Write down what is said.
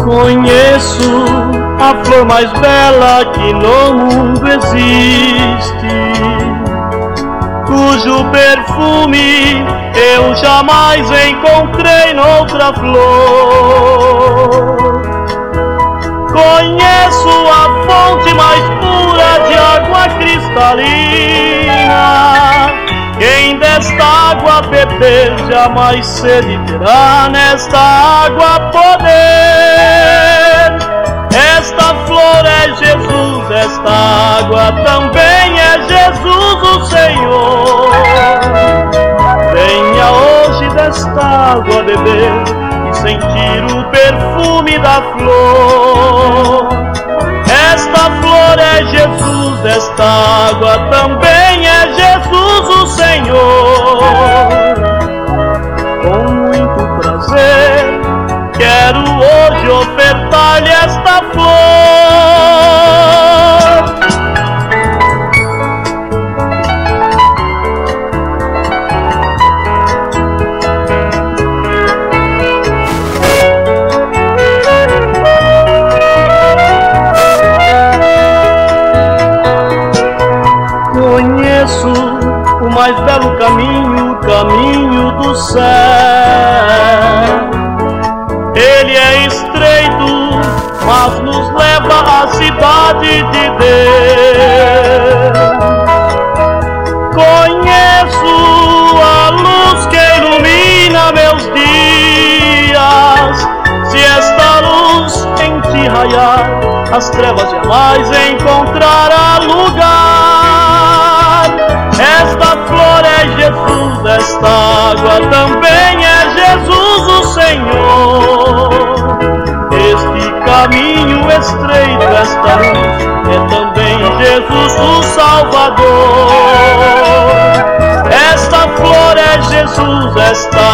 Conheço a flor mais bela que no mundo existe, cujo perfume eu jamais encontrei noutra flor. Conheço a fonte mais pura de água cristalina, quem desta água beber jamais sede terá, nesta água poder. Esta flor é Jesus, esta água também é Jesus o Senhor. Venha hoje desta água beber e sentir o perfume da flor. Esta flor é Jesus, esta água também é Jesus o Senhor. Com muito prazer quero hoje ofertar-lhe esta flor. Conheço o mais belo caminho, o caminho do céu. Ele é estreito, mas nos leva à cidade de Deus. Conheço a luz que ilumina meus dias. Se esta luz em ti raiar, as trevas jamais encontrará lugar. Esta flor é Jesus, esta água também é Jesus o Senhor. Este caminho estreito, esta luz é também Jesus o Salvador. Esta flor é Jesus, esta